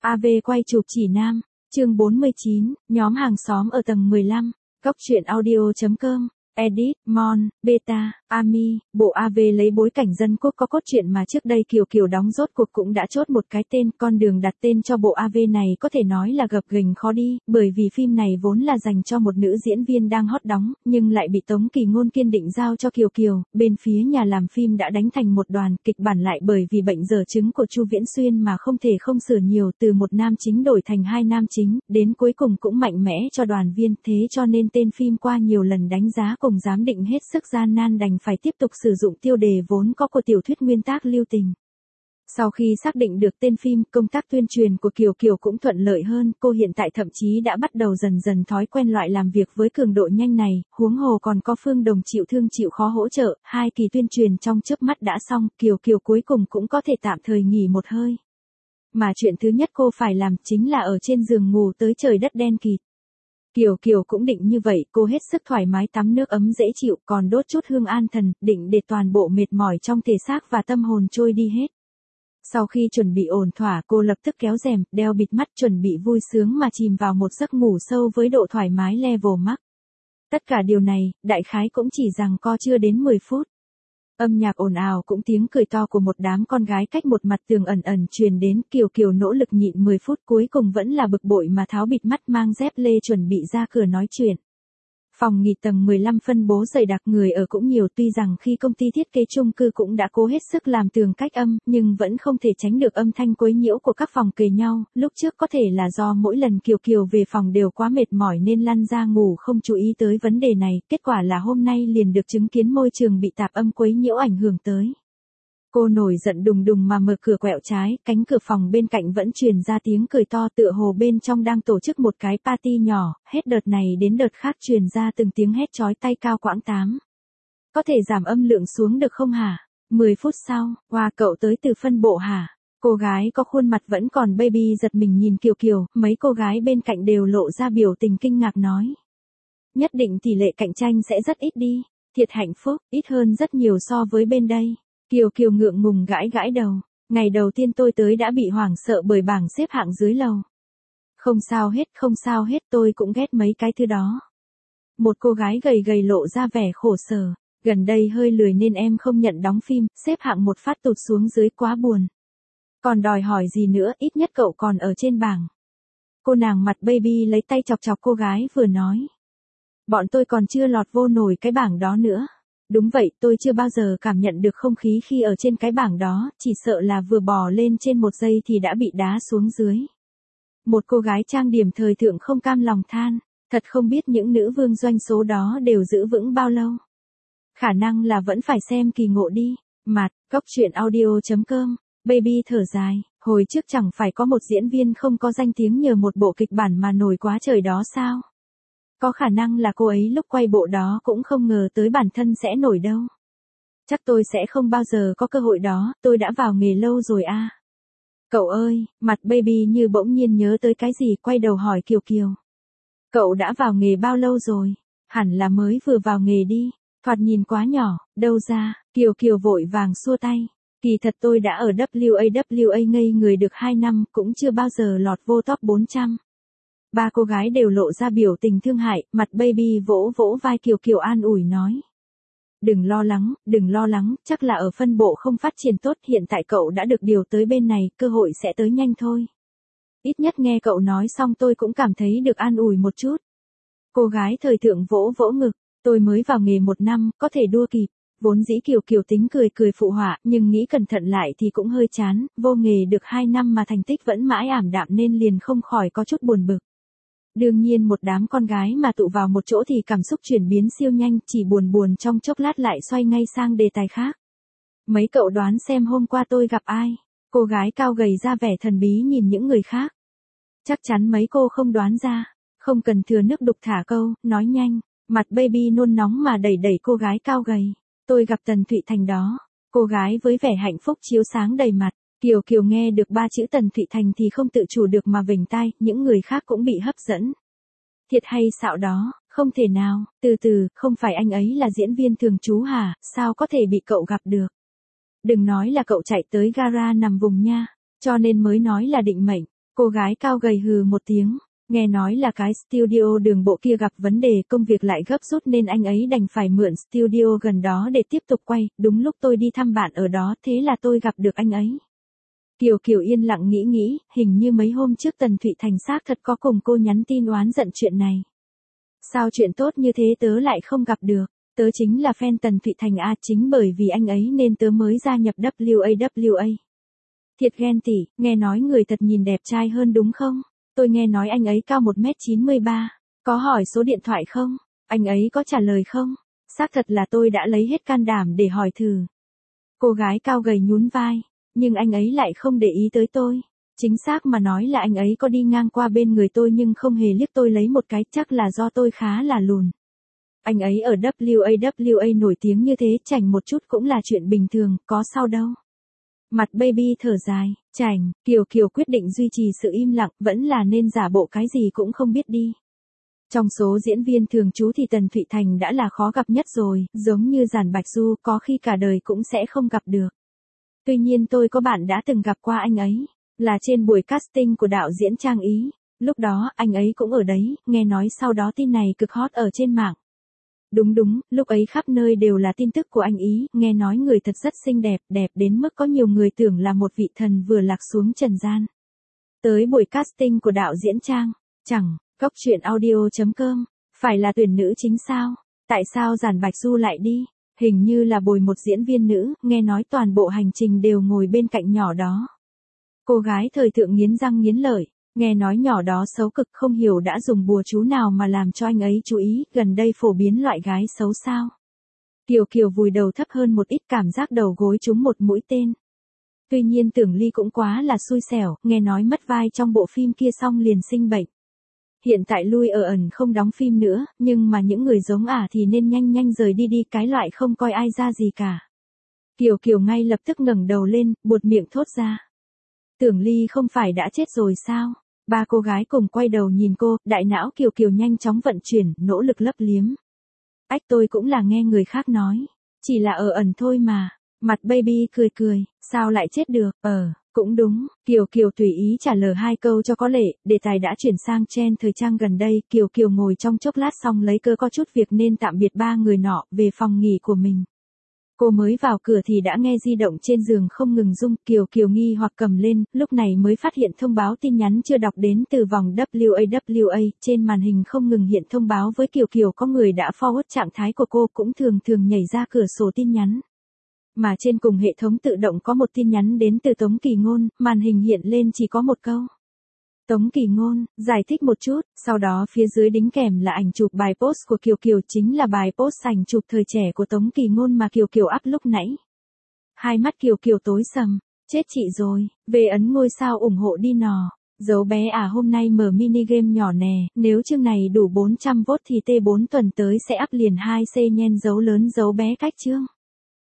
AV quay chụp chỉ nam, chương 49, nhóm hàng xóm ở tầng 15, Cóc truyện audio.com, edit, Mon, Beta, Ami, bộ AV lấy bối cảnh dân quốc có cốt truyện mà trước đây Kiều Kiều đóng rốt cuộc cũng đã chốt một cái tên, con đường đặt tên cho bộ AV này có thể nói là gập ghềnh khó đi, bởi vì phim này vốn là dành cho một nữ diễn viên đang hot đóng, nhưng lại bị Tống Kỳ Ngôn kiên định giao cho Kiều Kiều, bên phía nhà làm phim đã đánh thành một đoàn, kịch bản lại bởi vì bệnh dở chứng của Chu Viễn Xuyên mà không thể không sửa nhiều, từ một nam chính đổi thành hai nam chính, đến cuối cùng cũng mạnh mẽ cho đoàn viên, thế cho nên tên phim qua nhiều lần đánh giá cùng giám định hết sức gian nan đành phải tiếp tục sử dụng tiêu đề vốn có của tiểu thuyết nguyên tác Lưu Tình. Sau khi xác định được tên phim, công tác tuyên truyền của Kiều Kiều cũng thuận lợi hơn, cô hiện tại thậm chí đã bắt đầu dần dần thói quen loại làm việc với cường độ nhanh này, huống hồ còn có Phương Đồng chịu thương chịu khó hỗ trợ, 2 kỳ tuyên truyền trong chớp mắt đã xong, Kiều Kiều cuối cùng cũng có thể tạm thời nghỉ một hơi. Mà chuyện thứ nhất cô phải làm chính là ở trên giường ngủ tới trời đất đen kịt. Kiều Kiều cũng định như vậy, cô hết sức thoải mái tắm nước ấm dễ chịu, còn đốt chút hương an thần, định để toàn bộ mệt mỏi trong thể xác và tâm hồn trôi đi hết. Sau khi chuẩn bị ổn thỏa, cô lập tức kéo rèm, đeo bịt mắt chuẩn bị vui sướng mà chìm vào một giấc ngủ sâu với độ thoải mái level max. Tất cả điều này, đại khái cũng chỉ rằng co chưa đến 10 phút. Âm nhạc ồn ào cũng tiếng cười to của một đám con gái cách một mặt tường ẩn ẩn truyền đến, Kiều Kiều nỗ lực nhịn 10 phút cuối cùng vẫn là bực bội mà tháo bịt mắt mang dép lê chuẩn bị ra cửa nói chuyện. Phòng nghỉ tầng 15 phân bố dày đặc, người ở cũng nhiều, tuy rằng khi công ty thiết kế chung cư cũng đã cố hết sức làm tường cách âm, nhưng vẫn không thể tránh được âm thanh quấy nhiễu của các phòng kề nhau, lúc trước có thể là do mỗi lần Kiều Kiều về phòng đều quá mệt mỏi nên lăn ra ngủ không chú ý tới vấn đề này, kết quả là hôm nay liền được chứng kiến môi trường bị tạp âm quấy nhiễu ảnh hưởng tới. Cô nổi giận đùng đùng mà mở cửa quẹo trái, cánh cửa phòng bên cạnh vẫn truyền ra tiếng cười to tựa hồ bên trong đang tổ chức một cái party nhỏ, hết đợt này đến đợt khác truyền ra từng tiếng hét chói tai cao quãng tám. Có thể giảm âm lượng xuống được không hả? 10 phút sau, Hoa cậu tới từ phân bộ hả? Cô gái có khuôn mặt vẫn còn baby giật mình nhìn Kiều Kiều, mấy cô gái bên cạnh đều lộ ra biểu tình kinh ngạc nói. Nhất định tỷ lệ cạnh tranh sẽ rất ít đi, thiệt hạnh phúc, ít hơn rất nhiều so với bên đây. Kiều Kiều ngượng ngùng gãi gãi đầu, ngày đầu tiên tôi tới đã bị hoảng sợ bởi bảng xếp hạng dưới lầu. Không sao hết, tôi cũng ghét mấy cái thứ đó. Một cô gái gầy gầy lộ ra vẻ khổ sở, gần đây hơi lười nên em không nhận đóng phim, xếp hạng một phát tụt xuống dưới quá buồn. Còn đòi hỏi gì nữa, ít nhất cậu còn ở trên bảng. Cô nàng mặt baby lấy tay chọc chọc cô gái vừa nói. Bọn tôi còn chưa lọt vô nổi cái bảng đó nữa. Đúng vậy, tôi chưa bao giờ cảm nhận được không khí khi ở trên cái bảng đó, chỉ sợ là vừa bò lên trên một giây thì đã bị đá xuống dưới. Một cô gái trang điểm thời thượng không cam lòng than, thật không biết những nữ vương doanh số đó đều giữ vững bao lâu. Khả năng là vẫn phải xem kỳ ngộ đi. Mặt, Cóc truyện audio.com, baby thở dài, hồi trước chẳng phải có một diễn viên không có danh tiếng nhờ một bộ kịch bản mà nổi quá trời đó sao? Có khả năng là cô ấy lúc quay bộ đó cũng không ngờ tới bản thân sẽ nổi đâu. Chắc tôi sẽ không bao giờ có cơ hội đó, tôi đã vào nghề lâu rồi à. Cậu ơi, mặt baby như bỗng nhiên nhớ tới cái gì, quay đầu hỏi Kiều Kiều. Cậu đã vào nghề bao lâu rồi? Hẳn là mới vừa vào nghề đi, thoạt nhìn quá nhỏ, đâu ra, Kiều Kiều vội vàng xua tay. Kỳ thật tôi đã ở WAWA ngây người được 2 năm, cũng chưa bao giờ lọt vô top 400. Ba cô gái đều lộ ra biểu tình thương hại, mặt baby vỗ vỗ vai Kiều Kiều an ủi nói. Đừng lo lắng, chắc là ở phân bộ không phát triển tốt, hiện tại cậu đã được điều tới bên này, cơ hội sẽ tới nhanh thôi. Ít nhất nghe cậu nói xong tôi cũng cảm thấy được an ủi một chút. Cô gái thời thượng vỗ vỗ ngực, tôi mới vào nghề 1 năm, có thể đua kịp. Vốn dĩ Kiều Kiều tính cười phụ họa, nhưng nghĩ cẩn thận lại thì cũng hơi chán, vô nghề được 2 năm mà thành tích vẫn mãi ảm đạm nên liền không khỏi có chút buồn bực. Đương nhiên một đám con gái mà tụ vào một chỗ thì cảm xúc chuyển biến siêu nhanh, chỉ buồn trong chốc lát lại xoay ngay sang đề tài khác. Mấy cậu đoán xem hôm qua tôi gặp ai? Cô gái cao gầy ra vẻ thần bí nhìn những người khác. Chắc chắn mấy cô không đoán ra, không cần thừa nước đục thả câu, nói nhanh. Mặt baby nôn nóng mà đẩy cô gái cao gầy. Tôi gặp Tần Thụy Thành đó. Cô gái với vẻ hạnh phúc chiếu sáng đầy mặt. Kiều Kiều nghe được 3 chữ Tần Thụy Thành thì không tự chủ được mà vểnh tai, những người khác cũng bị hấp dẫn. Thiệt hay xạo đó, không thể nào, từ, không phải anh ấy là diễn viên thường trú hả, sao có thể bị cậu gặp được. Đừng nói là cậu chạy tới gara nằm vùng nha, cho nên mới nói là định mệnh. Cô gái cao gầy hừ một tiếng, nghe nói là cái studio đường bộ kia gặp vấn đề, công việc lại gấp rút nên anh ấy đành phải mượn studio gần đó để tiếp tục quay, đúng lúc tôi đi thăm bạn ở đó thế là tôi gặp được anh ấy. Kiều Kiều yên lặng nghĩ, hình như mấy hôm trước Tần Thụy Thành xác thật có cùng cô nhắn tin oán giận chuyện này. Sao chuyện tốt như thế tớ lại không gặp được, tớ chính là fan Tần Thụy Thành à, chính bởi vì anh ấy nên tớ mới gia nhập WAWA. Thiệt ghen tị, nghe nói người thật nhìn đẹp trai hơn đúng không? Tôi nghe nói anh ấy cao 1m93, có hỏi số điện thoại không? Anh ấy có trả lời không? Xác thật là tôi đã lấy hết can đảm để hỏi thử. Cô gái cao gầy nhún vai, nhưng anh ấy lại không để ý tới tôi. Chính xác mà nói là anh ấy có đi ngang qua bên người tôi nhưng không hề liếc tôi lấy một cái, chắc là do tôi khá là lùn. Anh ấy ở WAWA nổi tiếng như thế, chảnh một chút cũng là chuyện bình thường, có sao đâu. Mặt baby thở dài, chảnh, Kiều Kiều quyết định duy trì sự im lặng, vẫn là nên giả bộ cái gì cũng không biết đi. Trong số diễn viên thường trú thì Tần Thụy Thành đã là khó gặp nhất rồi, giống như Giản Bạch Du có khi cả đời cũng sẽ không gặp được. Tuy nhiên tôi có bạn đã từng gặp qua anh ấy, là trên buổi casting của đạo diễn Trang Ý, lúc đó anh ấy cũng ở đấy, nghe nói sau đó tin này cực hot ở trên mạng. Đúng, lúc ấy khắp nơi đều là tin tức của anh Ý, nghe nói người thật rất xinh đẹp, đẹp đến mức có nhiều người tưởng là một vị thần vừa lạc xuống trần gian. Tới buổi casting của đạo diễn Trang, chẳng, góc truyện audio.com, phải là tuyển nữ chính sao? Tại sao Giản Bạch Du lại đi? Hình như là bồi một diễn viên nữ, nghe nói toàn bộ hành trình đều ngồi bên cạnh nhỏ đó. Cô gái thời thượng nghiến răng nghiến lợi, nghe nói nhỏ đó xấu cực, không hiểu đã dùng bùa chú nào mà làm cho anh ấy chú ý, gần đây phổ biến loại gái xấu sao. Kiều Kiều vùi đầu thấp hơn một ít, cảm giác đầu gối trúng một mũi tên. Tuy nhiên Tưởng Ly cũng quá là xui xẻo, nghe nói mất vai trong bộ phim kia xong liền sinh bệnh. Hiện tại lui ở ẩn không đóng phim nữa, nhưng mà những người giống ả thì nên nhanh rời đi, cái loại không coi ai ra gì cả. Kiều Kiều ngay lập tức ngẩng đầu lên, buột miệng thốt ra. Tưởng Ly không phải đã chết rồi sao? Ba cô gái cùng quay đầu nhìn cô, đại não Kiều Kiều nhanh chóng vận chuyển, nỗ lực lấp liếm. Ách, tôi cũng là nghe người khác nói, chỉ là ở ẩn thôi mà. Mặt baby cười, sao lại chết được? Cũng đúng, Kiều Kiều tùy ý trả lời hai câu cho có lệ, đề tài đã chuyển sang trend thời trang gần đây, Kiều Kiều ngồi trong chốc lát xong lấy cớ có chút việc nên tạm biệt ba người nọ, về phòng nghỉ của mình. Cô mới vào cửa thì đã nghe di động trên giường không ngừng rung, Kiều Kiều nghi hoặc cầm lên, lúc này mới phát hiện thông báo tin nhắn chưa đọc đến từ vòng WAWA, trên màn hình không ngừng hiện thông báo với Kiều Kiều có người đã forward trạng thái của cô, cũng thường nhảy ra cửa sổ tin nhắn. Mà trên cùng hệ thống tự động có một tin nhắn đến từ Tống Kỳ Ngôn, màn hình hiện lên chỉ có một câu. Tống Kỳ Ngôn, giải thích một chút, sau đó phía dưới đính kèm là ảnh chụp bài post của Kiều Kiều, chính là bài post ảnh chụp thời trẻ của Tống Kỳ Ngôn mà Kiều Kiều up lúc nãy. Hai mắt Kiều Kiều tối sầm, chết chị rồi, về ấn ngôi sao ủng hộ đi nò. Dấu bé à, hôm nay mở mini game nhỏ nè, nếu chương này đủ 400 vote thì T4 tuần tới sẽ up liền 2C nhen dấu lớn dấu bé cách chương.